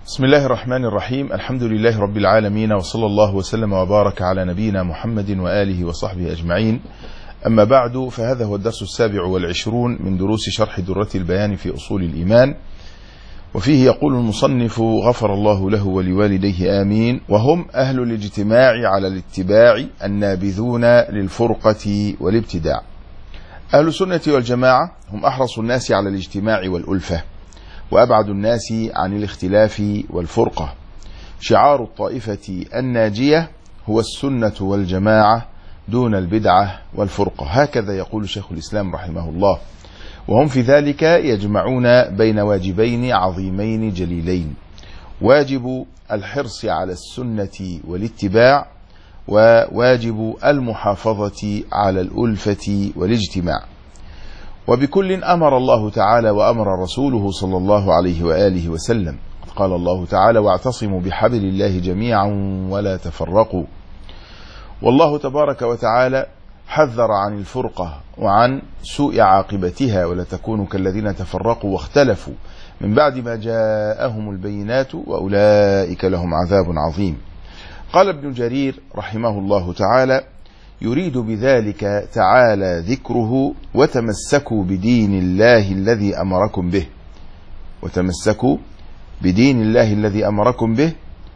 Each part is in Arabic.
بسم الله الرحمن الرحيم. الحمد لله رب العالمين، وصلى الله وسلم وبارك على نبينا محمد وآله وصحبه أجمعين. أما بعد، فهذا هو الدرس 27 من دروس شرح درة البيان في أصول الإيمان، وفيه يقول المصنف غفر الله له ولوالديه آمين: وهم أهل الاجتماع على الاتباع النابذون للفرقة والابتداع. أهل السنة والجماعة هم أحرص الناس على الاجتماع والألفة، وأبعد الناس عن الاختلاف والفرقة. شعار الطائفة الناجية هو السنة والجماعة دون البدعة والفرقة، هكذا يقول شيخ الإسلام رحمه الله. وهم في ذلك يجمعون بين واجبين عظيمين جليلين: واجب الحرص على السنة والاتباع، وواجب المحافظة على الألفة والاجتماع. وبكل أمر الله تعالى وأمر رسوله صلى الله عليه وآله وسلم. قال الله تعالى: واعتصموا بحبل الله جميعا ولا تفرقوا. والله تبارك وتعالى حذر عن الفرقة وعن سوء عاقبتها: ولا تكونوا كالذين تفرقوا واختلفوا من بعد ما جاءهم البينات وأولئك لهم عذاب عظيم. قال ابن جرير رحمه الله تعالى: يريد بذلك تعالى ذكره: وتمسكوا بدين الله الذي أمركم به، وتمسكوا بدين الله الذي أمركم به،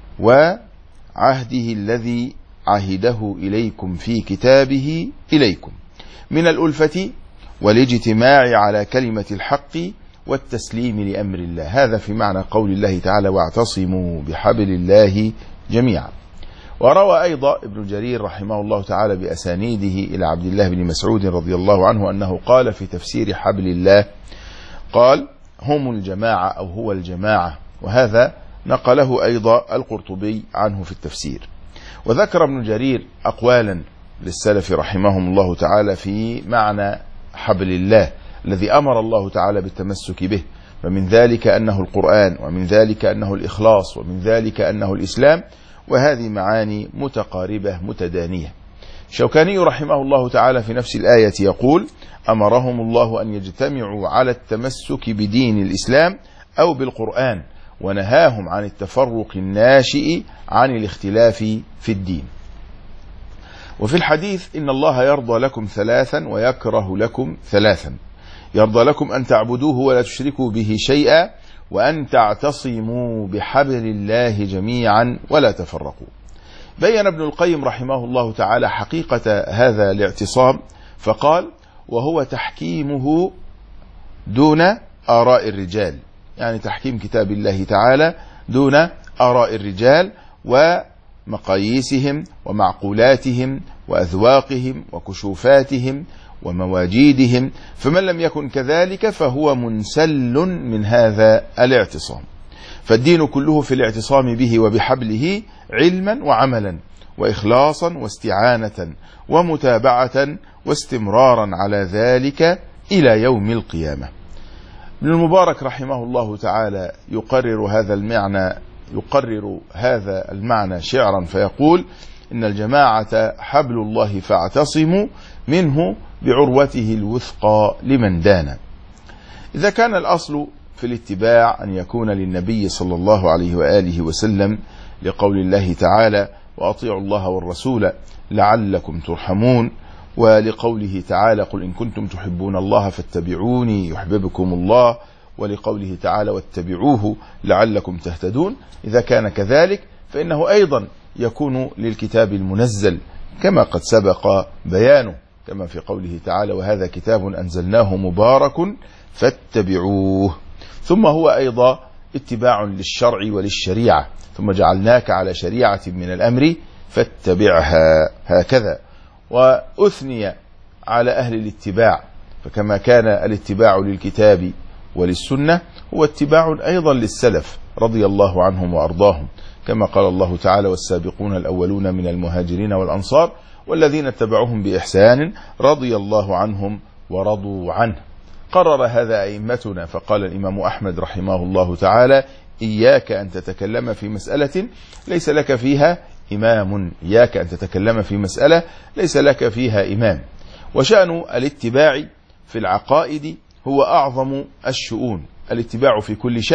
وعهده الذي عهده إليكم في كتابه إليكم من الألفة والاجتماع على كلمة الحق والتسليم لأمر الله. هذا في معنى قول الله تعالى: واعتصموا بحبل الله جميعا. وروى أيضا ابن جرير رحمه الله تعالى بأسانيده إلى عبد الله بن مسعود رضي الله عنه أنه قال في تفسير حبل الله، قال: هم الجماعة أو هو الجماعة. وهذا نقله أيضا القرطبي عنه في التفسير. وذكر ابن جرير أقوالا للسلف رحمهم الله تعالى في معنى حبل الله الذي أمر الله تعالى بالتمسك به، فمن ذلك أنه القرآن، ومن ذلك أنه الإخلاص، ومن ذلك أنه الإسلام، وهذه معاني متقاربة متدانية. الشوكاني رحمه الله تعالى في نفس الآية يقول: أمرهم الله أن يجتمعوا على التمسك بدين الإسلام أو بالقرآن، ونهاهم عن التفرق الناشئ عن الاختلاف في الدين. وفي الحديث: إن الله يرضى لكم ثلاثا ويكره لكم ثلاثا: يرضى لكم أن تعبدوه ولا تشركوا به شيئا، وأن تعتصموا بحبل الله جميعا ولا تفرقوا. بين ابن القيم رحمه الله تعالى حقيقة هذا الاعتصام فقال: وهو تحكيمه دون آراء الرجال، يعني تحكيم كتاب الله تعالى دون آراء الرجال ومقاييسهم ومعقولاتهم وأذواقهم وكشوفاتهم ومواجيدهم، فمن لم يكن كذلك فهو منسل من هذا الاعتصام. فالدين كله في الاعتصام به وبحبله علما وعملا وإخلاصا واستعانة ومتابعة واستمرارا على ذلك إلى يوم القيامة. ابن المبارك رحمه الله تعالى يقرر هذا المعنى شعرا فيقول: إن الجماعة حبل الله فاعتصموا منه بعروته الوثقى لمن دان. إذا كان الأصل في الاتباع أن يكون للنبي صلى الله عليه وآله وسلم لقول الله تعالى: وأطيعوا الله والرسول لعلكم ترحمون، ولقوله تعالى: قل إن كنتم تحبون الله فاتبعوني يحببكم الله، ولقوله تعالى: واتبعوه لعلكم تهتدون. إذا كان كذلك فإنه أيضا يكون للكتاب المنزل كما قد سبق بيانه، كما في قوله تعالى: وهذا كتاب أنزلناه مبارك فاتبعوه. ثم هو أيضا اتباع للشرع وللشريعة: ثم جعلناك على شريعة من الأمر فاتبعها، هكذا. وأثني على أهل الاتباع، فكما كان الاتباع للكتاب وللسنة هو اتباع أيضا للسلف رضي الله عنهم وأرضاهم، كما قال الله تعالى: والسابقون الأولون من المهاجرين والأنصار والذين اتبعوهم بإحسان رضي الله عنهم ورضوا عنه. قرر هذا أئمتنا، فقال الإمام أحمد رحمه الله تعالى: إياك أن تتكلم في مسألة ليس لك فيها إمام، إياك أن تتكلم في مسألة ليس لك فيها إمام. وشأن الاتباع في العقائد هو أعظم الشؤون. الاتباع في كل شأن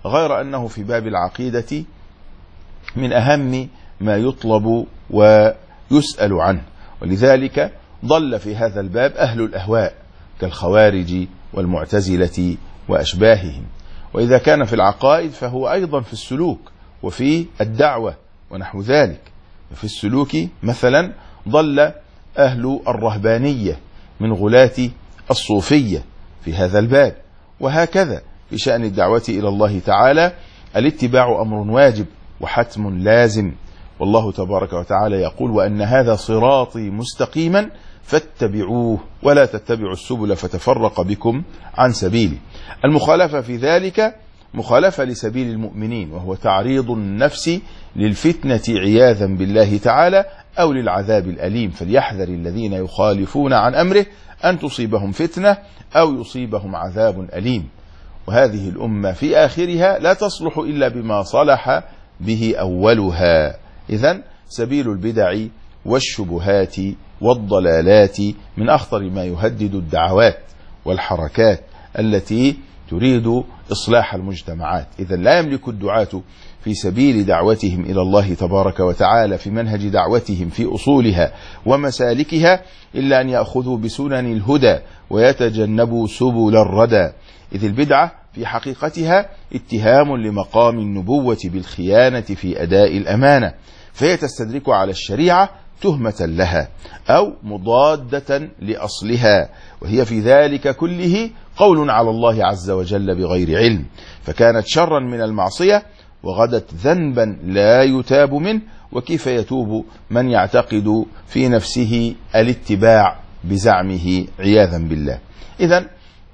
غير أنه في باب العقيدة من أهم ما يطلب ويسأل عنه، ولذلك ضل في هذا الباب أهل الأهواء كالخوارج والمعتزلة وأشباههم. وإذا كان في العقائد فهو أيضا في السلوك وفي الدعوة ونحو ذلك. في السلوك مثلا ضل أهل الرهبانية من غلاة الصوفية في هذا الباب. وهكذا في شأن الدعوة إلى الله تعالى الاتباع أمر واجب وحتم لازم، والله تبارك وتعالى يقول: وأن هذا صراطي مستقيما فاتبعوه ولا تتبعوا السبل فتفرق بكم عن سبيله. المخالفة في ذلك مخالفة لسبيل المؤمنين، وهو تعريض النفس للفتنة عياذا بالله تعالى أو للعذاب الأليم. فليحذر الذين يخالفون عن أمره أن تصيبهم فتنة أو يصيبهم عذاب أليم. وهذه الأمة في آخرها لا تصلح إلا بما صلح به أولها. إذن سبيل البدع والشبهات والضلالات من أخطر ما يهدد الدعوات والحركات التي تريد إصلاح المجتمعات. إذن لا يملك الدعاة في سبيل دعوتهم إلى الله تبارك وتعالى في منهج دعوتهم في أصولها ومسالكها إلا أن يأخذوا بسنن الهدى ويتجنبوا سبل الردى. إذ البدعة في حقيقتها اتهام لمقام النبوة بالخيانة في أداء الأمانة، فهي تستدرك على الشريعة تهمة لها أو مضادة لأصلها، وهي في ذلك كله قول على الله عز وجل بغير علم، فكانت شرا من المعصية وغدت ذنبا لا يتاب منه. وكيف يتوب من يعتقد في نفسه الاتباع بزعمه عياذا بالله؟ إذن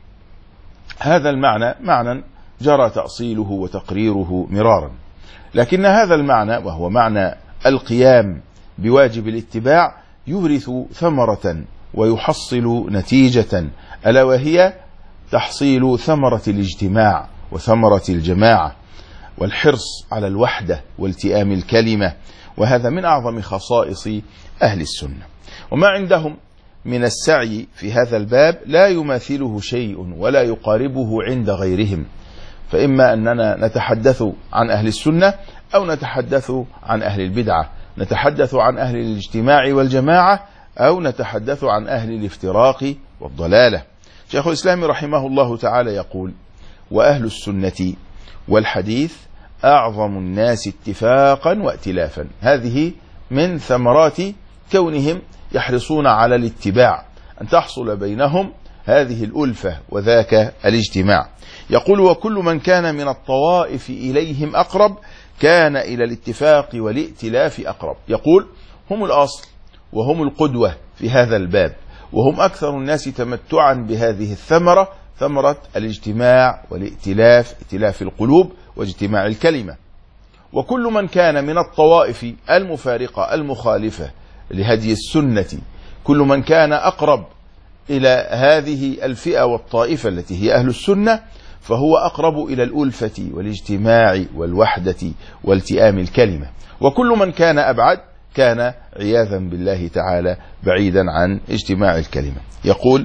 هذا المعنى معنى جرى تأصيله وتقريره مرارا، لكن هذا المعنى وهو معنى القيام بواجب الاتباع يورث ثمرة ويحصل نتيجة، ألا وهي تحصيل ثمرة الاجتماع وثمرة الجماعة والحرص على الوحدة والتئام الكلمة. وهذا من أعظم خصائص أهل السنة، وما عندهم من السعي في هذا الباب لا يماثله شيء ولا يقاربه عند غيرهم. فإما أننا نتحدث عن أهل السنة أو نتحدث عن أهل البدعة، نتحدث عن أهل الاجتماع والجماعة أو نتحدث عن أهل الافتراق والضلالة. شيخ الإسلام رحمه الله تعالى يقول: وأهل السنة والحديث أعظم الناس اتفاقا وائتلافا. هذه من ثمرات كونهم يحرصون على الاتباع، أن تحصل بينهم هذه الألفة وذاك الاجتماع. يقول: وكل من كان من الطوائف إليهم أقرب كان إلى الاتفاق والائتلاف أقرب. يقول: هم الأصل وهم القدوة في هذا الباب، وهم أكثر الناس تمتعا بهذه الثمرة، ثمرة الاجتماع والائتلاف، ائتلاف القلوب واجتماع الكلمة. وكل من كان من الطوائف المفارقة المخالفة لهدي السنة، كل من كان أقرب إلى هذه الفئة والطائفة التي هي أهل السنة فهو أقرب إلى الألفة والاجتماع والوحدة والتئام الكلمة. وكل من كان أبعد كان عياذا بالله تعالى بعيدا عن اجتماع الكلمة. يقول: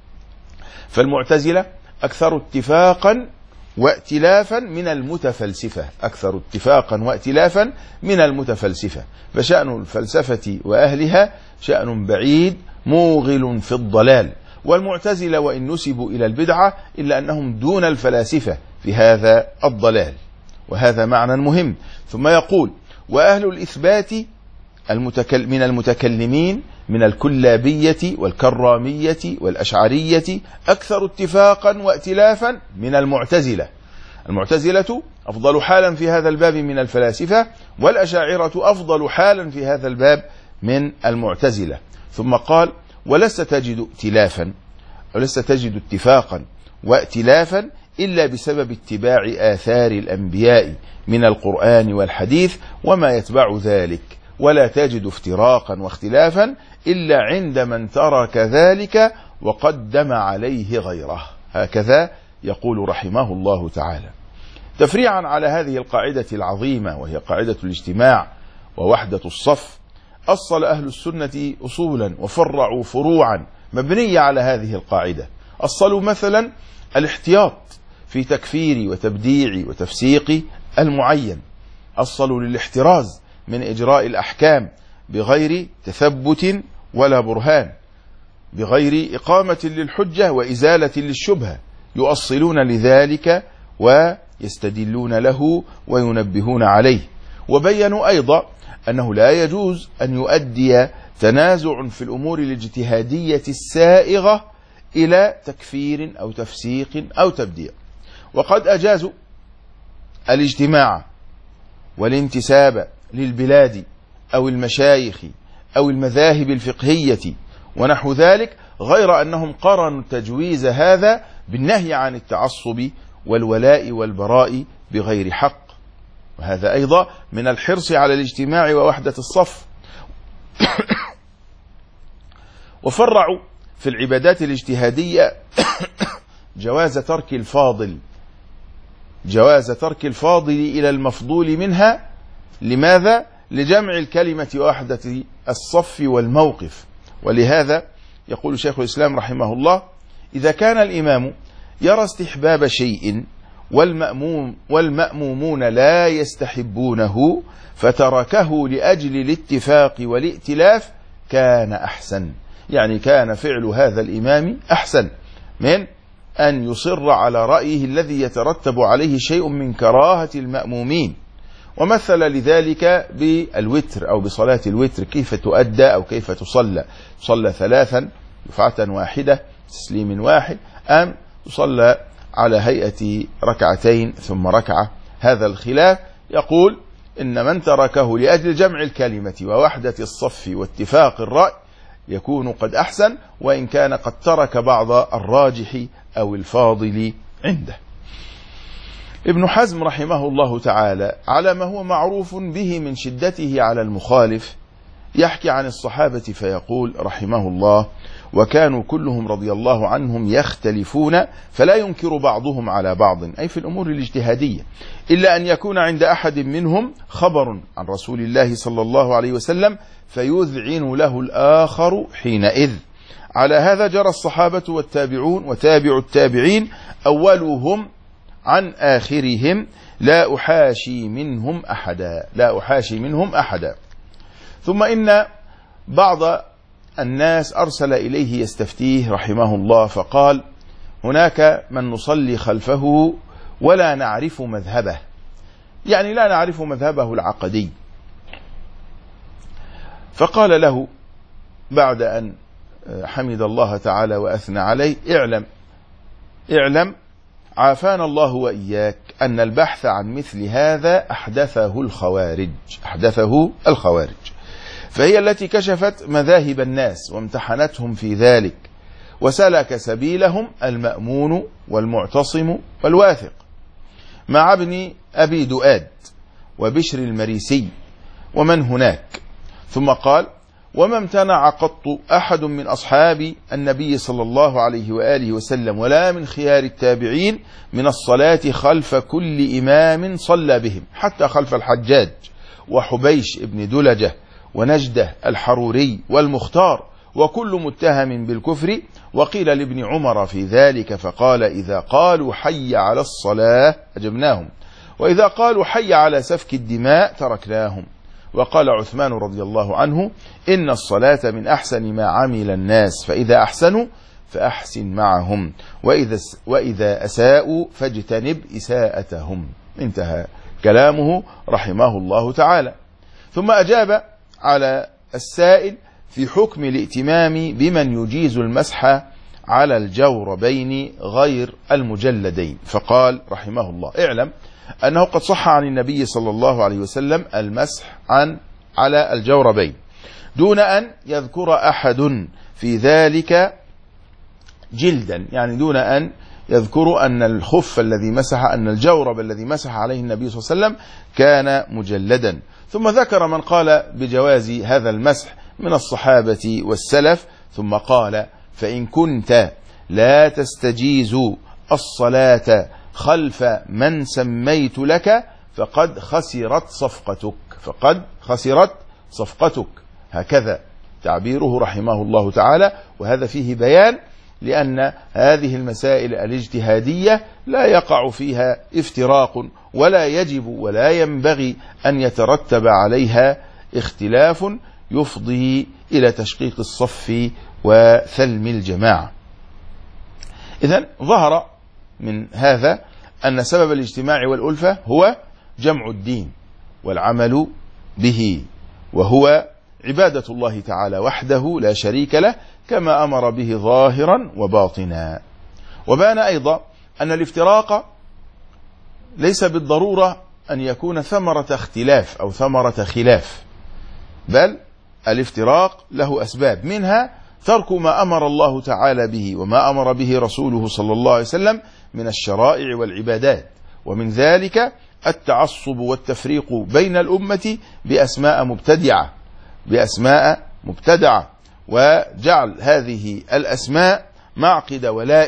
فالمعتزلة أكثر اتفاقا وائتلافا من المتفلسفة، أكثر اتفاقا وائتلافا من المتفلسفة. فشأن الفلسفة وأهلها شأن بعيد موغل في الضلال. والمعتزلة وإن نسبوا إلى البدعة إلا أنهم دون الفلاسفة في هذا الضلال، وهذا معنى مهم. ثم يقول: وأهل الإثبات من المتكلمين من الكلابية والكرامية والأشعرية أكثر اتفاقا وائتلافا من المعتزلة. المعتزلة أفضل حالا في هذا الباب من الفلاسفة، والأشاعرة أفضل حالا في هذا الباب من المعتزلة. ثم قال: ولست تجد اتفاقا وائتلافا إلا بسبب اتباع آثار الأنبياء من القرآن والحديث وما يتبع ذلك، ولا تجد افتراقا واختلافا إلا عند من ترك ذلك وقدم عليه غيره. هكذا يقول رحمه الله تعالى. تفريعا على هذه القاعدة العظيمة وهي قاعدة الاجتماع ووحدة الصف، أصل أهل السنة أصولا وفرعوا فروعا مبنية على هذه القاعدة. أصلوا مثلا الاحتياط في تكفير وتبديع وتفسيق المعين. أصلوا للاحتراز من إجراء الأحكام بغير تثبت ولا برهان، بغير إقامة للحجة وإزالة للشبهة، يؤصلون لذلك ويستدلون له وينبهون عليه. وبينوا أيضا أنه لا يجوز أن يؤدي تنازع في الأمور الاجتهادية السائغة إلى تكفير أو تفسيق أو تبديع. وقد أجازوا الاجتماع والانتساب للبلاد أو المشايخ أو المذاهب الفقهية ونحو ذلك، غير أنهم قرنوا تجويز هذا بالنهي عن التعصب والولاء والبراء بغير حق، وهذا أيضا من الحرص على الاجتماع ووحدة الصف. وفرعوا في العبادات الاجتهادية جواز ترك الفاضل إلى المفضول منها. لماذا؟ لجمع الكلمة ووحدة الصف والموقف. ولهذا يقول شيخ الإسلام رحمه الله: إذا كان الإمام يرى استحباب شيء والمأمومون لا يستحبونه فتركه لأجل الاتفاق والائتلاف كان أحسن. يعني كان فعل هذا الإمام أحسن من أن يصر على رأيه الذي يترتب عليه شيء من كراهة المأمومين. ومثل لذلك بالوتر أو بصلاة الوتر، كيف تؤدى أو كيف تصلى 3 دفعة واحدة تسليم واحد، أم تصلى على هيئة 2 ثم ركعة. هذا الخلاف يقول إن من تركه لأجل جمع الكلمة ووحدة الصف واتفاق الرأي يكون قد أحسن، وإن كان قد ترك بعض الراجح أو الفاضل عنده. ابن حزم رحمه الله تعالى على ما هو معروف به من شدته على المخالف يحكي عن الصحابة فيقول رحمه الله: وكانوا كلهم رضي الله عنهم يختلفون فلا ينكر بعضهم على بعض، أي في الأمور الاجتهادية، إلا أن يكون عند أحد منهم خبر عن رسول الله صلى الله عليه وسلم فيذعن له الآخر حينئذ. على هذا جرى الصحابة والتابعون وتابع التابعين أولهم عن آخرهم، لا أحاشي منهم أحدا. ثم إن بعض الناس أرسل إليه يستفتيه رحمه الله، فقال: هناك من نصلي خلفه ولا نعرف مذهبه، يعني لا نعرف مذهبه العقدي. فقال له بعد أن حمد الله تعالى وأثنى عليه: اعلم عافانا الله وإياك أن البحث عن مثل هذا أحدثه الخوارج، فهي التي كشفت مذاهب الناس وامتحنتهم في ذلك، وسلك سبيلهم المأمون والمعتصم والواثق مع ابن أبي دؤاد وبشر المريسي ومن هناك. ثم قال: وما امتنع قط أحد من أصحاب النبي صلى الله عليه وآله وسلم ولا من خيار التابعين من الصلاة خلف كل إمام صلى بهم، حتى خلف الحجاج وحبيش ابن دلجة ونجده الحروري والمختار، وكل متهم بالكفر. وقيل لابن عمر في ذلك فقال: إذا قالوا حي على الصلاة أجبناهم، وإذا قالوا حي على سفك الدماء تركناهم. وقال عثمان رضي الله عنه: إن الصلاة من أحسن ما عمل الناس، فإذا أحسنوا فأحسن معهم، وإذا أساءوا فاجتنب إساءتهم. انتهى كلامه رحمه الله تعالى. ثم أجاب على السائل في حكم الائتمام بمن يجيز المسح على الجوربين غير المجلدين، فقال رحمه الله: اعلم أنه قد صح عن النبي صلى الله عليه وسلم المسح على الجوربين دون أن يذكر أحد في ذلك جلدا، يعني دون أن يذكر أن الخف الذي مسح، أن الجورب الذي مسح عليه النبي صلى الله عليه وسلم كان مجلدا. ثم ذكر من قال بجواز هذا المسح من الصحابة والسلف، ثم قال: فإن كنت لا تستجيز الصلاة خلف من سميت لك فقد خسرت صفقتك. هكذا تعبيره رحمه الله تعالى. وهذا فيه بيان لأن هذه المسائل الاجتهادية لا يقع فيها افتراق، ولا يجب ولا ينبغي أن يترتب عليها اختلاف يفضي إلى تشقيق الصف وثلم الجماعة. إذن ظهر من هذا أن سبب الاجتماع والألفة هو جمع الدين والعمل به، وهو عبادة الله تعالى وحده لا شريك له، كما أمر به ظاهرا وباطنا. وبان أيضا أن الافتراق ليس بالضرورة أن يكون ثمرة اختلاف أو ثمرة خلاف، بل الافتراق له أسباب، منها ترك ما أمر الله تعالى به وما أمر به رسوله صلى الله عليه وسلم من الشرائع والعبادات، ومن ذلك التعصب والتفريق بين الأمة بأسماء مبتدعة، وجعل هذه الأسماء معقد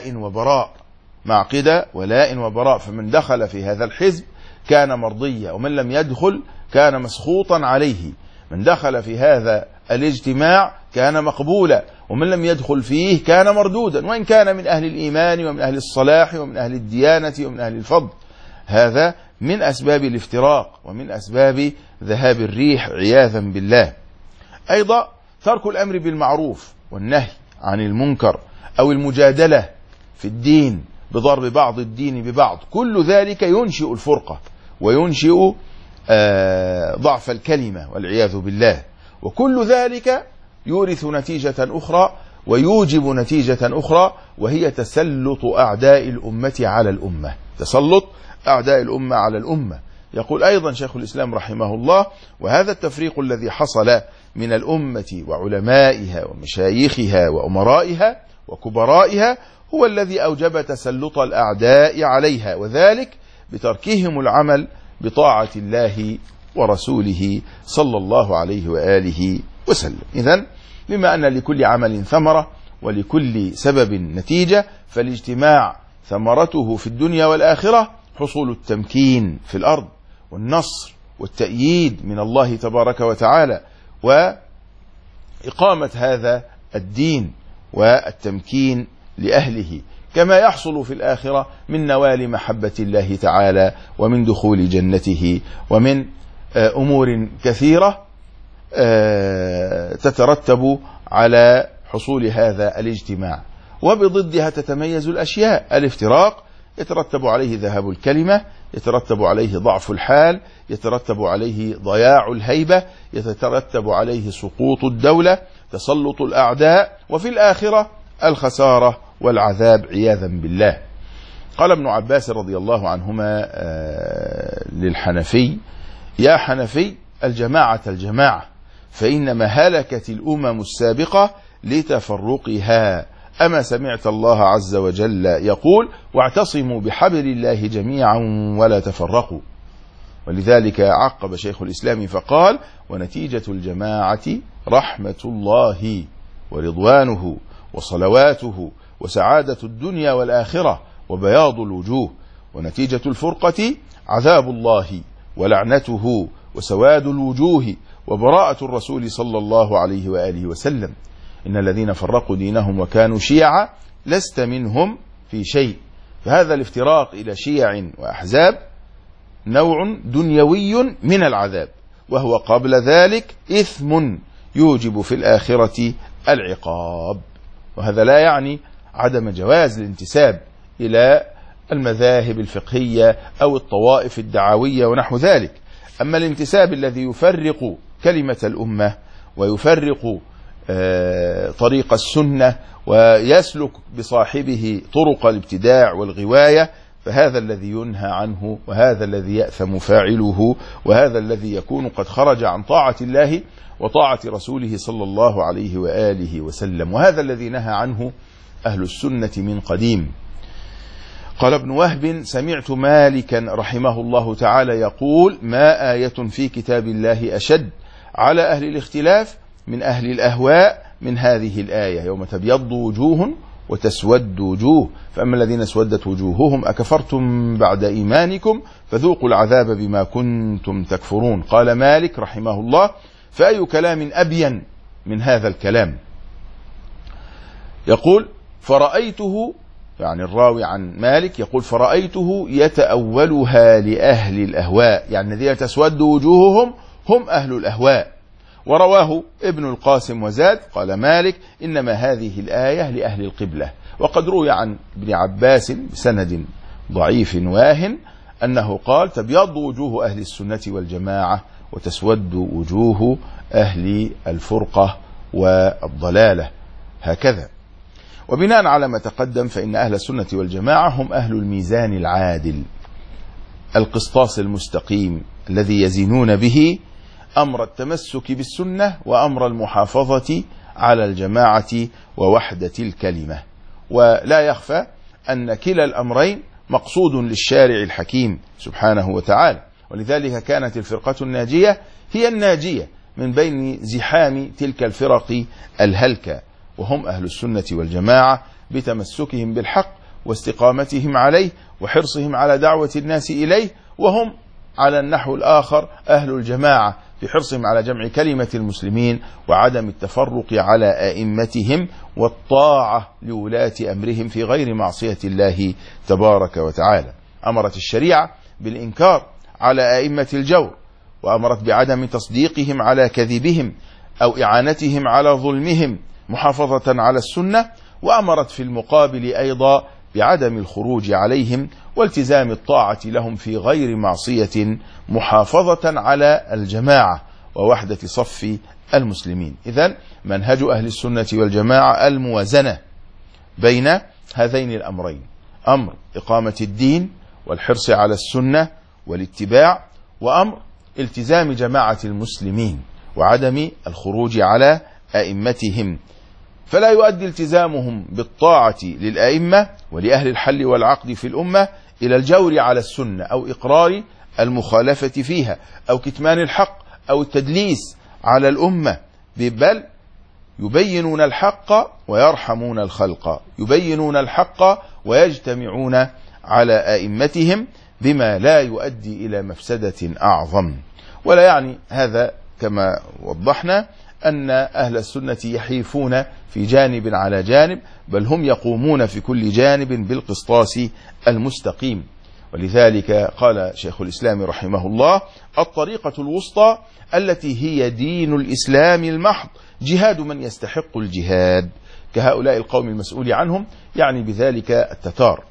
ولاء وبراء، فمن دخل في هذا الحزب كان مرضيا، ومن لم يدخل كان مسخوطا عليه، من دخل في هذا الاجتماع كان مقبولا، ومن لم يدخل فيه كان مردودا، وإن كان من أهل الإيمان ومن أهل الصلاح ومن أهل الديانة ومن أهل الفضل. هذا من أسباب الافتراق ومن أسباب ذهاب الريح عياذا بالله. أيضا ترك الأمر بالمعروف والنهي عن المنكر، أو المجادلة في الدين بضرب بعض الدين ببعض، كل ذلك ينشئ الفرقة وينشئ ضعف الكلمة والعياذ بالله، وكل ذلك يورث نتيجة أخرى ويوجب نتيجة أخرى، وهي تسلط أعداء الأمة على الأمة. يقول أيضا شيخ الإسلام رحمه الله: وهذا التفريق الذي حصل من الأمة وعلمائها ومشايخها وأمرائها وكبرائها هو الذي أوجب تسلط الأعداء عليها، وذلك بتركهم العمل بطاعة الله ورسوله صلى الله عليه وآله وسلم. إذن بما أن لكل عمل ثمرة ولكل سبب نتيجة، فالاجتماع ثمرته في الدنيا والآخرة حصول التمكين في الأرض والنصر والتأييد من الله تبارك وتعالى، وإقامة هذا الدين والتمكين لأهله، كما يحصل في الآخرة من نوال محبة الله تعالى ومن دخول جنته ومن أمور كثيرة تترتب على حصول هذا الاجتماع. وبضدها تتميز الأشياء. الافتراق يترتب عليه ذهاب الكلمة، يترتب عليه ضعف الحال، يترتب عليه ضياع الهيبة، يترتب عليه سقوط الدولة، تسلط الأعداء، وفي الآخرة الخسارة والعذاب عياذا بالله. قال ابن عباس رضي الله عنهما للحنفي: يا حنفي، الجماعة فإنما هلكت الأمم السابقة لتفرقها. أما سمعت الله عز وجل يقول: واعتصموا بحبل الله جميعا ولا تفرقوا. ولذلك عقب شيخ الإسلام فقال: ونتيجة الجماعة رحمة الله ورضوانه وصلواته وسعادة الدنيا والآخرة وبياض الوجوه، ونتيجة الفرقة عذاب الله ولعنته وسواد الوجوه وبراءة الرسول صلى الله عليه وآله وسلم. إن الذين فرقوا دينهم وكانوا شيعا لست منهم في شيء. فهذا الافتراق إلى شيع وأحزاب نوع دنيوي من العذاب، وهو قبل ذلك إثم يوجب في الآخرة العقاب. وهذا لا يعني عدم جواز الانتساب إلى المذاهب الفقهية أو الطوائف الدعوية ونحو ذلك. أما الانتساب الذي يفرق كلمة الأمة ويفرق طريق السنة ويسلك بصاحبه طرق الابتداع والغواية، فهذا الذي ينهى عنه، وهذا الذي يأثم فاعله، وهذا الذي يكون قد خرج عن طاعة الله وطاعة رسوله صلى الله عليه وآله وسلم، وهذا الذي نهى عنه أهل السنة من قديم. قال ابن وهب: سمعت مالكا رحمه الله تعالى يقول: ما آية في كتاب الله أشد على أهل الاختلاف من أهل الأهواء من هذه الآية: يوم تبيض وجوه وتسود وجوه، فأما الذين اسودت وجوههم أكفرتم بعد إيمانكم فذوقوا العذاب بما كنتم تكفرون. قال مالك رحمه الله: فأي كلام أبين من هذا الكلام؟ يقول: فرأيته، يعني الراوي عن مالك يقول فرأيته يتأولها لأهل الأهواء، يعني الذين تسود وجوههم هم أهل الأهواء. ورواه ابن القاسم وزاد قال مالك إنما هذه الآية لأهل القبلة. وقد روي عن ابن عباس بسند ضعيف واهن أنه قال تبيض وجوه أهل السنة والجماعة وتسود وجوه أهل الفرقة والضلالة، هكذا. وبناء على ما تقدم فإن أهل السنة والجماعة هم أهل الميزان العادل، القسطاس المستقيم الذي يزنون به أمر التمسك بالسنة وأمر المحافظة على الجماعة ووحدة الكلمة. ولا يخفى أن كلا الأمرين مقصود للشارع الحكيم سبحانه وتعالى، ولذلك كانت الفرقة الناجية هي الناجية من بين زحام تلك الفرق الهلكة، وهم أهل السنة والجماعة بتمسكهم بالحق واستقامتهم عليه وحرصهم على دعوة الناس إليه. وهم على النحو الآخر أهل الجماعة في حرصهم على جمع كلمة المسلمين وعدم التفرق على أئمتهم والطاعة لولاة أمرهم في غير معصية الله تبارك وتعالى. أمرت الشريعة بالإنكار على أئمة الجور، وأمرت بعدم تصديقهم على كذبهم أو إعانتهم على ظلمهم محافظة على السنة، وأمرت في المقابل أيضا بعدم الخروج عليهم والتزام الطاعة لهم في غير معصية محافظة على الجماعة ووحدة صف المسلمين. إذن منهج أهل السنة والجماعة الموازنة بين هذين الأمرين، أمر إقامة الدين والحرص على السنة والاتباع، وأمر التزام جماعة المسلمين وعدم الخروج على أئمتهم. فلا يؤدي التزامهم بالطاعة للأئمة ولأهل الحل والعقد في الأمة إلى الجور على السنة أو إقرار المخالفة فيها أو كتمان الحق أو التدليس على الأمة، بل يبينون الحق ويرحمون الخلق، يبينون الحق ويجتمعون على أئمتهم بما لا يؤدي إلى مفسدة أعظم. ولا يعني هذا كما وضحنا أن أهل السنة يحيفون في جانب على جانب، بل هم يقومون في كل جانب بالقسطاس المستقيم. ولذلك قال شيخ الإسلام رحمه الله الطريقة الوسطى التي هي دين الإسلام المحض جهاد من يستحق الجهاد، كهؤلاء القوم المسؤول عنهم، يعني بذلك التتار.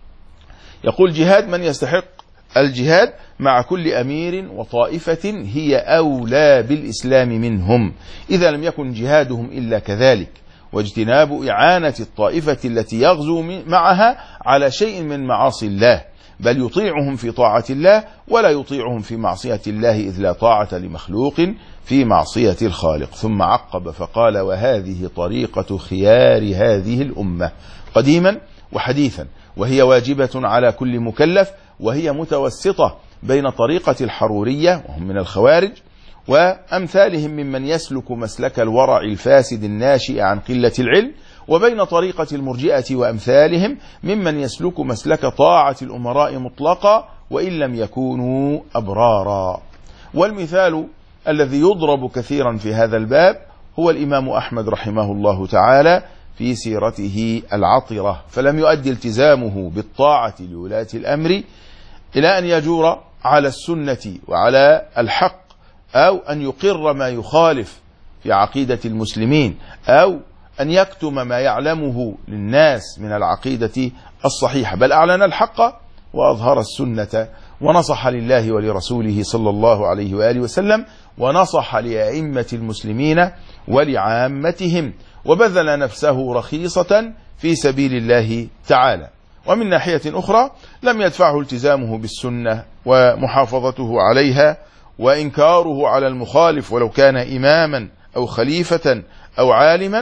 يقول جهاد من يستحق الجهاد مع كل أمير وطائفة هي أولى بالإسلام منهم إذا لم يكن جهادهم إلا كذلك، واجتناب إعانة الطائفة التي يغزو معها على شيء من معاصي الله، بل يطيعهم في طاعة الله ولا يطيعهم في معصية الله، إذ لا طاعة لمخلوق في معصية الخالق. ثم عقب فقال وهذه طريقة خيار هذه الأمة قديما وحديثا، وهي واجبة على كل مكلف، وهي متوسطة بين طريقة الحرورية وهم من الخوارج وأمثالهم ممن يسلك مسلك الورع الفاسد الناشئ عن قلة العلم، وبين طريقة المرجئة وأمثالهم ممن يسلك مسلك طاعة الأمراء مطلقا وإن لم يكونوا أبرارا. والمثال الذي يضرب كثيرا في هذا الباب هو الإمام أحمد رحمه الله تعالى في سيرته العطرة، فلم يؤدي التزامه بالطاعة لولاة الأمر إلى أن يجور على السنة وعلى الحق، أو أن يقر ما يخالف في عقيدة المسلمين، أو أن يكتم ما يعلمه للناس من العقيدة الصحيحة، بل أعلن الحق وأظهر السنة ونصح لله ولرسوله صلى الله عليه وآله وسلم، ونصح لأئمة المسلمين ولعامتهم، وبذل نفسه رخيصة في سبيل الله تعالى. ومن ناحية أخرى لم يدفعه التزامه بالسنة ومحافظته عليها وإنكاره على المخالف ولو كان إماما أو خليفة أو عالما،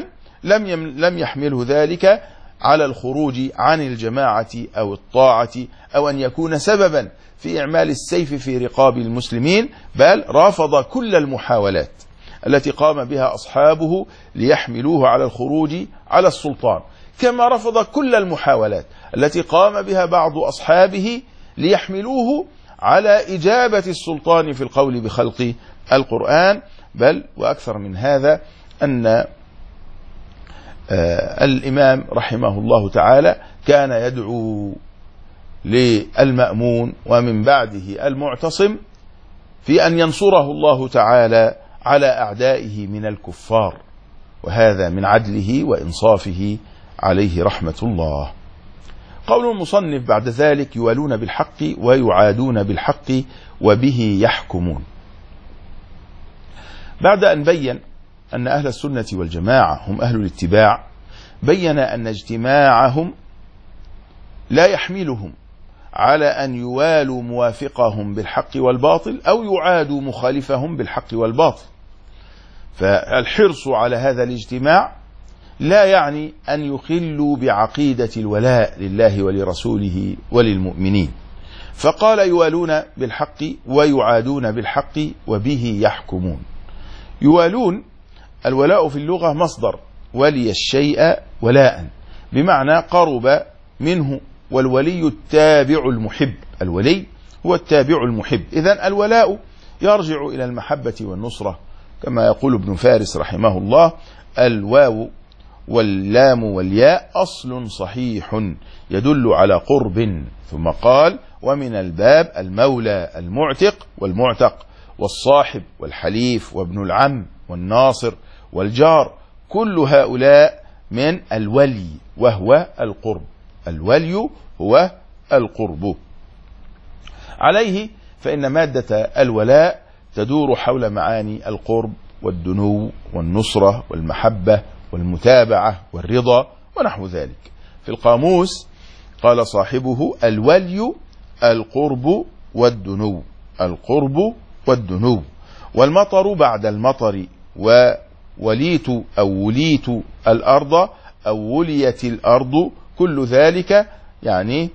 لم يحمله ذلك على الخروج عن الجماعة أو الطاعة أو أن يكون سببا في إعمال السيف في رقاب المسلمين، بل رافض كل المحاولات التي قام بها أصحابه ليحملوه على الخروج على السلطان، كما رفض كل المحاولات التي قام بها بعض أصحابه ليحملوه على إجابة السلطان في القول بخلق القرآن. بل وأكثر من هذا أن الإمام رحمه الله تعالى كان يدعو للمأمون ومن بعده المعتصم في أن ينصره الله تعالى على أعدائه من الكفار، وهذا من عدله وإنصافه عليه رحمة الله. قول المصنف بعد ذلك: يوالون بالحق ويعادون بالحق وبه يحكمون. بعد أن بين أن أهل السنة والجماعة هم أهل الاتباع، بين أن اجتماعهم لا يحملهم على أن يوالوا موافقهم بالحق والباطل أو يعادوا مخالفهم بالحق والباطل. فالحرص على هذا الاجتماع لا يعني أن يخلوا بعقيدة الولاء لله ولرسوله وللمؤمنين، فقال: يوالون بالحق ويعادون بالحق وبه يحكمون. يوالون، الولاء في اللغة مصدر ولي الشيء ولاء، بمعنى قرب منه، والولي التابع المحب، الولي هو التابع المحب. إذن الولاء يرجع إلى المحبة والنصرة، كما يقول ابن فارس رحمه الله: الواو واللام والياء أصل صحيح يدل على قرب. ثم قال: ومن الباب المولى المعتق والمعتق والصاحب والحليف وابن العم والناصر والجار، كل هؤلاء من الولي وهو القرب. الولي هو القرب. عليه فإن مادة الولاء تدور حول معاني القرب والدنو والنصرة والمحبة والمتابعة والرضا ونحو ذلك. في القاموس قال صاحبه: الولي القرب والدنو، القرب والدنو. والمطر بعد المطر، ووليت أو وليت الأرض أو وليت الأرض، كل ذلك يعني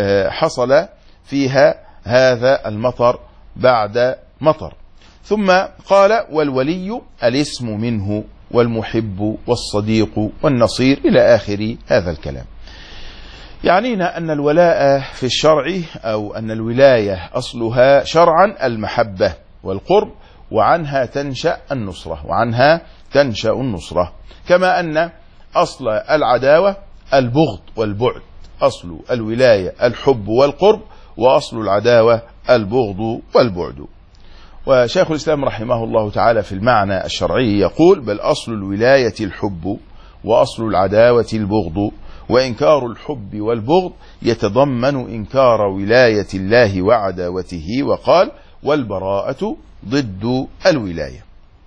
حصل فيها هذا المطر بعد مطر. ثم قال: والولي الاسم منه والمحب والصديق والنصير، إلى آخر هذا الكلام. يعنينا أن الولاء في الشرع أو أن الولاية أصلها شرعا المحبة والقرب، وعنها تنشأ النصرة، وعنها تنشأ النصرة. كما أن أصل العداوة البغض والبعد، أصل الولاية الحب والقرب، وأصل العداوة البغض والبعد. وشيخ الإسلام رحمه الله تعالى في المعنى الشرعي يقول: بل أصل الولاية الحب وأصل العداوة البغض، وإنكار الحب والبغض يتضمن إنكار ولاية الله وعداوته. وقال: والبراءة ضد الولاية.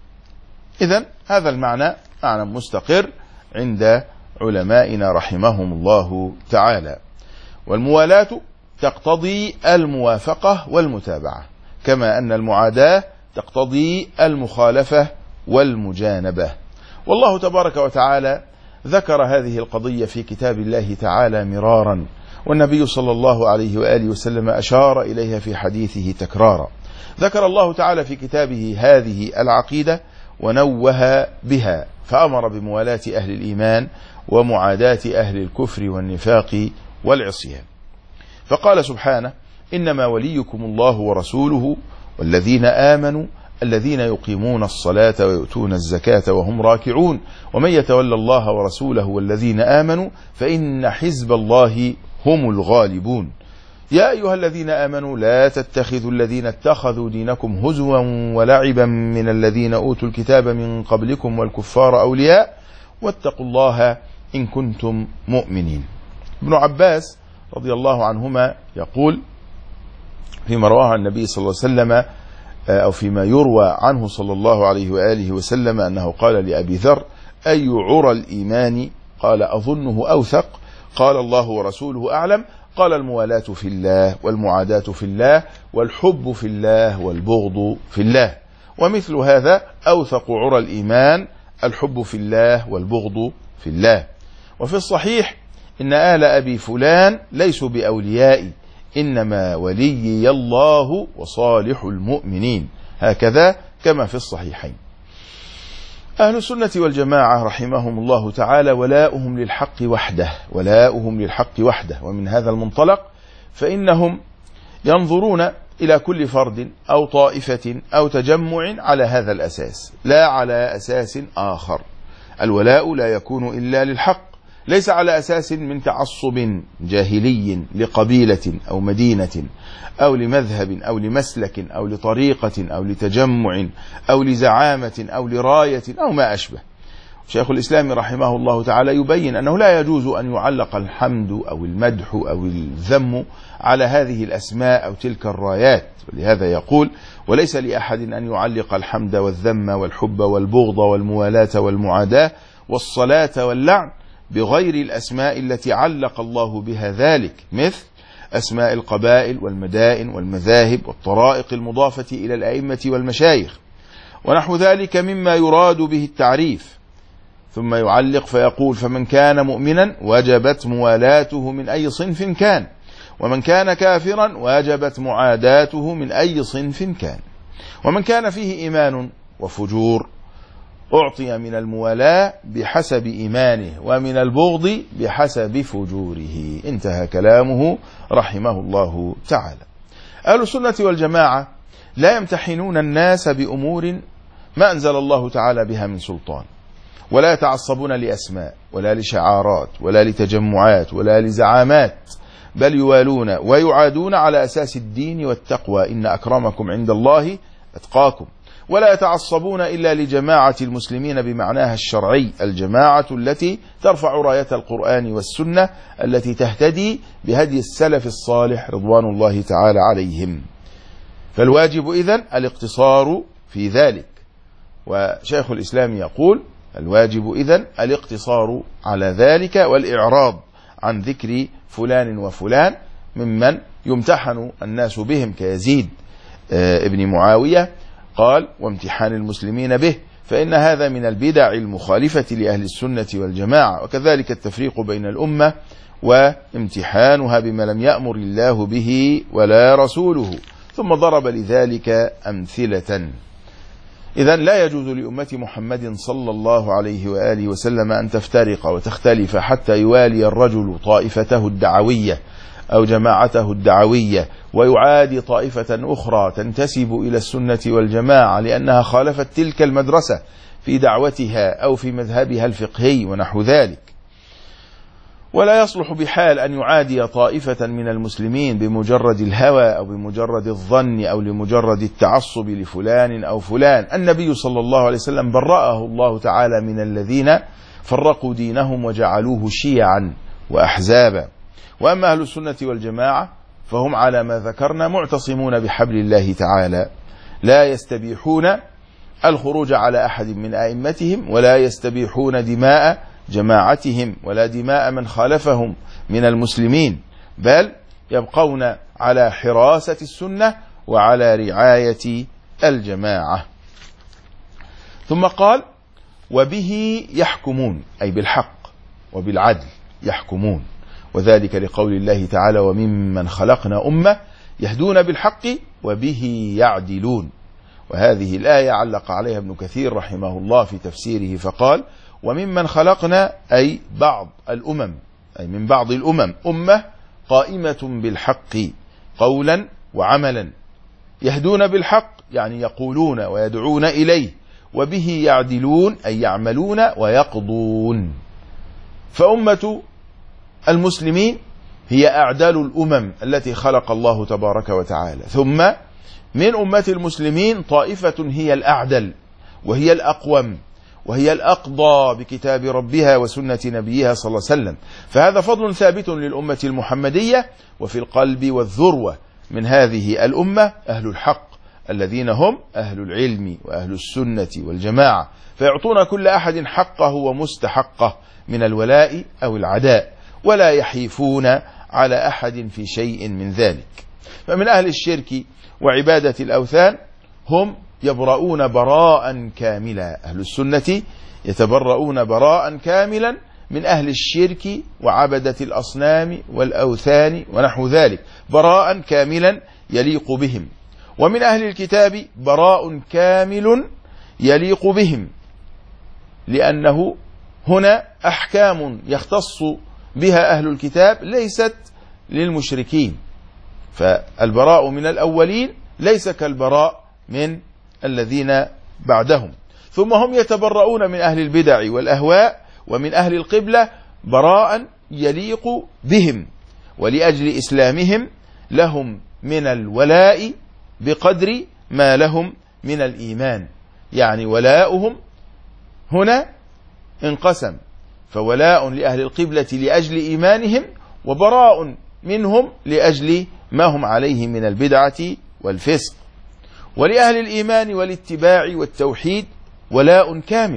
إذن هذا المعنى معنى مستقر عند علمائنا رحمهم الله تعالى. والموالاة تقتضي الموافقة والمتابعة، كما أن المعاداة تقتضي المخالفة والمجانبة. والله تبارك وتعالى ذكر هذه القضية في كتاب الله تعالى مرارا، والنبي صلى الله عليه وآله وسلم أشار إليها في حديثه تكرارا. ذكر الله تعالى في كتابه هذه العقيدة ونوه بها، فأمر بموالاة أهل الإيمان ومعاداة أهل الكفر والنفاق والعصيان. فقال سبحانه: إنما وليكم الله ورسوله والذين آمنوا الذين يقيمون الصلاة ويؤتون الزكاة وهم راكعون ومن يتولى الله ورسوله والذين آمنوا فإن حزب الله هم الغالبون. يا أيها الذين آمنوا لا تتخذوا الذين اتخذوا دينكم هزوا ولعبا من الذين أوتوا الكتاب من قبلكم والكفار أولياء واتقوا الله إن كنتم مؤمنين. ابن عباس رضي الله عنهما يقول فيما رواه عن النبي صلى الله عليه وسلم، أو فيما يروى عنه صلى الله عليه وآله وسلم، أنه قال لأبي ذر: أي عرى الإيمان؟ قال: أظنه أوثق. قال: الله ورسوله أعلم. قال: الموالاة في الله والمعاداة في الله والحب في الله والبغض في الله. ومثل هذا أوثق عرى الإيمان الحب في الله والبغض في الله. وفي الصحيح: إن آل أبي فلان ليسوا بأوليائي، إنما وليي الله وصالح المؤمنين، هكذا كما في الصحيحين. أهل السنة والجماعة رحمهم الله تعالى ولاؤهم للحق وحده، ولاؤهم للحق وحده. ومن هذا المنطلق فإنهم ينظرون إلى كل فرد أو طائفة أو تجمع على هذا الأساس، لا على أساس آخر. الولاء لا يكون إلا للحق، ليس على أساس من تعصب جاهلي لقبيلة أو مدينة أو لمذهب أو لمسلك أو لطريقة أو لتجمع أو لزعامة أو لراية أو ما أشبه. شيخ الإسلام رحمه الله تعالى يبين أنه لا يجوز أن يعلق الحمد أو المدح أو الذم على هذه الأسماء أو تلك الرايات، ولهذا يقول: وليس لأحد أن يعلق الحمد والذم والحب والبغض والموالاة والمعاداة والصلاة واللعن بغير الأسماء التي علق الله بها ذلك، مثل أسماء القبائل والمدائن والمذاهب والطرائق المضافة إلى الأئمة والمشايخ ونحو ذلك مما يراد به التعريف. ثم يعلق فيقول: فمن كان مؤمنا وجبت موالاته من أي صنف كان، ومن كان كافرا وجبت معاداته من أي صنف كان، ومن كان فيه إيمان وفجور أعطي من الموالاة بحسب إيمانه ومن البغض بحسب فجوره. انتهى كلامه رحمه الله تعالى. أهل السنة والجماعة لا يمتحنون الناس بأمور ما أنزل الله تعالى بها من سلطان، ولا يتعصبون لأسماء ولا لشعارات ولا لتجمعات ولا لزعامات، بل يوالون ويعادون على أساس الدين والتقوى: إن أكرمكم عند الله أتقاكم. ولا يتعصبون إلا لجماعة المسلمين بمعناها الشرعي، الجماعة التي ترفع راية القرآن والسنة، التي تهتدي بهدي السلف الصالح رضوان الله تعالى عليهم. فالواجب إذن الاقتصار في ذلك. وشيخ الإسلام يقول: الواجب إذن الاقتصار على ذلك والإعراض عن ذكر فلان وفلان ممن يمتحن الناس بهم، كيزيد ابن معاوية قال: وامتحان المسلمين به، فإن هذا من البدع المخالفة لأهل السنة والجماعة. وكذلك التفريق بين الأمة وامتحانها بما لم يأمر الله به ولا رسوله. ثم ضرب لذلك أمثلة. إذن لا يجوز لأمة محمد صلى الله عليه وآله وسلم أن تفترق وتختلف حتى يوالي الرجل طائفته الدعوية أو جماعته الدعوية ويعادي طائفة أخرى تنتسب إلى السنة والجماعة لأنها خالفت تلك المدرسة في دعوتها أو في مذهبها الفقهي ونحو ذلك. ولا يصلح بحال أن يعادي طائفة من المسلمين بمجرد الهوى أو بمجرد الظن أو لمجرد التعصب لفلان أو فلان. النبي صلى الله عليه وسلم برأه الله تعالى من الذين فرقوا دينهم وجعلوه شيعا وأحزابا. وأما أهل السنة والجماعة فهم على ما ذكرنا معتصمون بحبل الله تعالى، لا يستبيحون الخروج على أحد من أئمتهم، ولا يستبيحون دماء جماعتهم ولا دماء من خالفهم من المسلمين، بل يبقون على حراسة السنة وعلى رعاية الجماعة. ثم قال: وبه يحكمون، أي بالحق وبالعدل يحكمون، وذلك لقول الله تعالى: وممن خلقنا أمة يهدون بالحق وبه يعدلون. وهذه الآية علق عليها ابن كثير رحمه الله في تفسيره فقال: وممن خلقنا أي بعض الأمم، أي من بعض الأمم أمة قائمة بالحق قولا وعملا، يهدون بالحق يعني يقولون ويدعون إليه، وبه يعدلون أي يعملون ويقضون. فأمة المسلمين هي أعدال الأمم التي خلق الله تبارك وتعالى. ثم من أمة المسلمين طائفة هي الأعدل وهي الأقوم وهي الأقضى بكتاب ربها وسنة نبيها صلى الله عليه وسلم. فهذا فضل ثابت للأمة المحمدية. وفي القلب والذروة من هذه الأمة أهل الحق الذين هم أهل العلم وأهل السنة والجماعة، فيعطون كل أحد حقه ومستحقه من الولاء أو العداء، ولا يحيفون على أحد في شيء من ذلك. فمن أهل الشرك وعبادة الأوثان هم يبرؤون براء كاملا. أهل السنة يتبرؤون براء كاملا من أهل الشرك وعبدة الأصنام والأوثان ونحو ذلك، براء كاملا يليق بهم. ومن أهل الكتاب براء كامل يليق بهم، لأنه هنا أحكام يختص بها أهل الكتاب ليست للمشركين، فالبراء من الأولين ليس كالبراء من الذين بعدهم. ثم هم يتبرؤون من أهل البدع والأهواء ومن أهل القبلة براء يليق بهم، ولأجل إسلامهم لهم من الولاء بقدر ما لهم من الإيمان. يعني ولاؤهم هنا انقسم، فولاء لأهل القبلة لأجل إيمانهم، وبراء منهم لأجل ما هم عليه من البدعة والفسق. ولأهل الإيمان والاتباع والتوحيد ولاء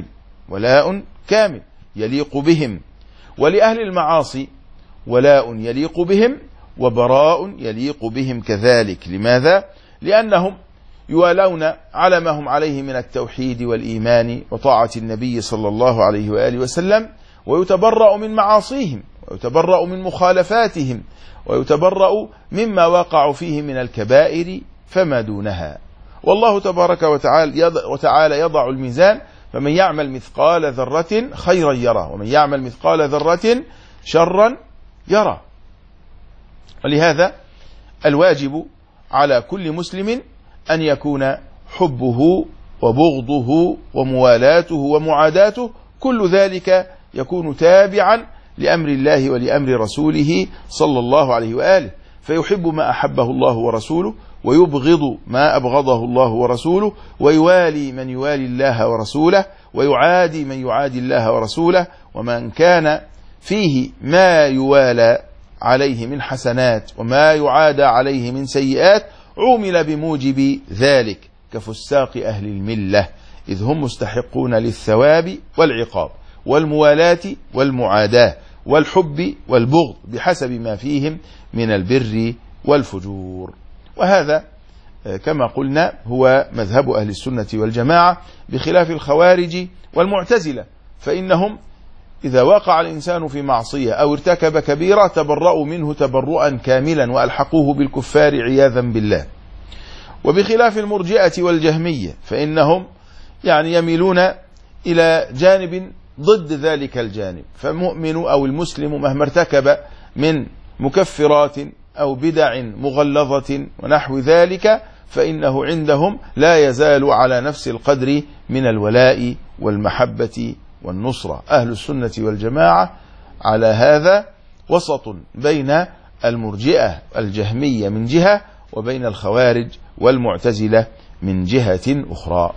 كامل يليق بهم، ولأهل المعاصي ولاء يليق بهم وبراء يليق بهم كذلك. لماذا؟ لأنهم يوالون على ما هم عليه من التوحيد والإيمان وطاعة النبي صلى الله عليه وآله وسلم، ويتبرأ من معاصيهم ويتبرأ من مخالفاتهم ويتبرأ مما وقعوا فيه من الكبائر فما دونها. والله تبارك وتعالى يضع الميزان، فمن يعمل مثقال ذرة خيرا يره ومن يعمل مثقال ذرة شرا يره. ولهذا الواجب على كل مسلم أن يكون حبه وبغضه وموالاته ومعاداته كل ذلك يكون تابعا لأمر الله ولأمر رسوله صلى الله عليه وآله، فيحب ما أحبه الله ورسوله ويبغض ما أبغضه الله ورسوله، ويوالي من يوالي الله ورسوله ويعادي من يعادي الله ورسوله. ومن كان فيه ما يوالى عليه من حسنات وما يعادى عليه من سيئات عُمل بموجب ذلك كفساق أهل الملة، إذ هم مستحقون للثواب والعقاب والموالاة والمعاداة والحب والبغض بحسب ما فيهم من البر والفجور. وهذا كما قلنا هو مذهب أهل السنة والجماعة، بخلاف الخوارج والمعتزلة، فإنهم إذا وقع الإنسان في معصية أو ارتكب كبيرة تبرأوا منه تبرؤا كاملا وألحقوه بالكفار عياذا بالله. وبخلاف المرجئة والجهمية فإنهم يميلون إلى جانب ضد ذلك الجانب، فالمؤمن أو المسلم مهما ارتكب من مكفرات أو بدع مغلظة ونحو ذلك فإنه عندهم لا يزال على نفس القدر من الولاء والمحبة والنصرة. أهل السنة والجماعة على هذا وسط بين المرجئة الجهمية من جهة وبين الخوارج والمعتزلة من جهة أخرى.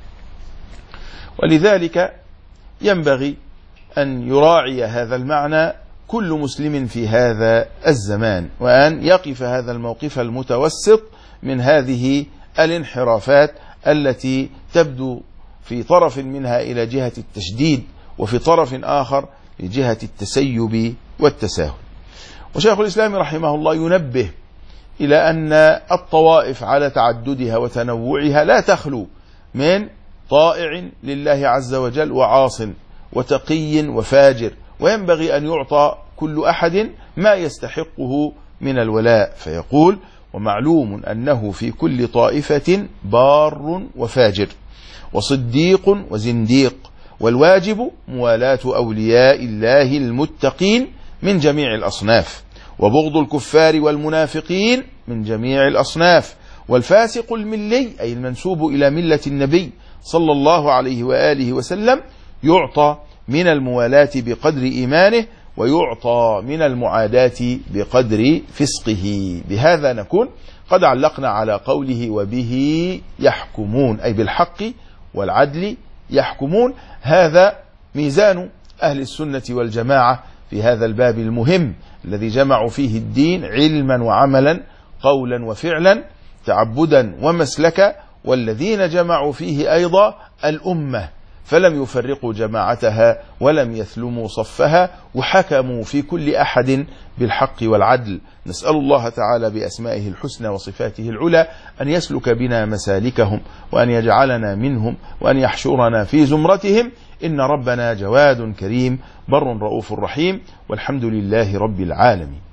ولذلك ينبغي أن يراعي هذا المعنى كل مسلم في هذا الزمان، وأن يقف هذا الموقف المتوسط من هذه الانحرافات التي تبدو في طرف منها إلى جهة التشديد وفي طرف آخر لجهة التسيب والتساهل. وشيخ الإسلام رحمه الله ينبه إلى أن الطوائف على تعددها وتنوعها لا تخلو من طائع لله عز وجل وعاص وتقي وفاجر، وينبغي أن يعطى كل أحد ما يستحقه من الولاء. فيقول: ومعلوم أنه في كل طائفة بار وفاجر وصديق وزنديق، والواجب موالاة أولياء الله المتقين من جميع الأصناف، وبغض الكفار والمنافقين من جميع الأصناف، والفاسق الملي أي المنسوب إلى ملة النبي صلى الله عليه وآله وسلم يعطى من الموالاة بقدر إيمانه، ويعطى من المعاداة بقدر فسقه. بهذا نكون قد علقنا على قوله: وبه يحكمون، أي بالحق والعدل يحكمون. هذا ميزان أهل السنة والجماعة في هذا الباب المهم الذي جمعوا فيه الدين علما وعملا، قولا وفعلا، تعبدا ومسلكا، والذين جمعوا فيه أيضا الأمة فلم يفرقوا جماعتها ولم يثلموا صفها، وحكموا في كل أحد بالحق والعدل. نسأل الله تعالى بأسمائه الحسنى وصفاته العلى أن يسلك بنا مسالكهم، وأن يجعلنا منهم، وأن يحشرنا في زمرتهم. إن ربنا جواد كريم بر رؤوف رحيم، والحمد لله رب العالمين.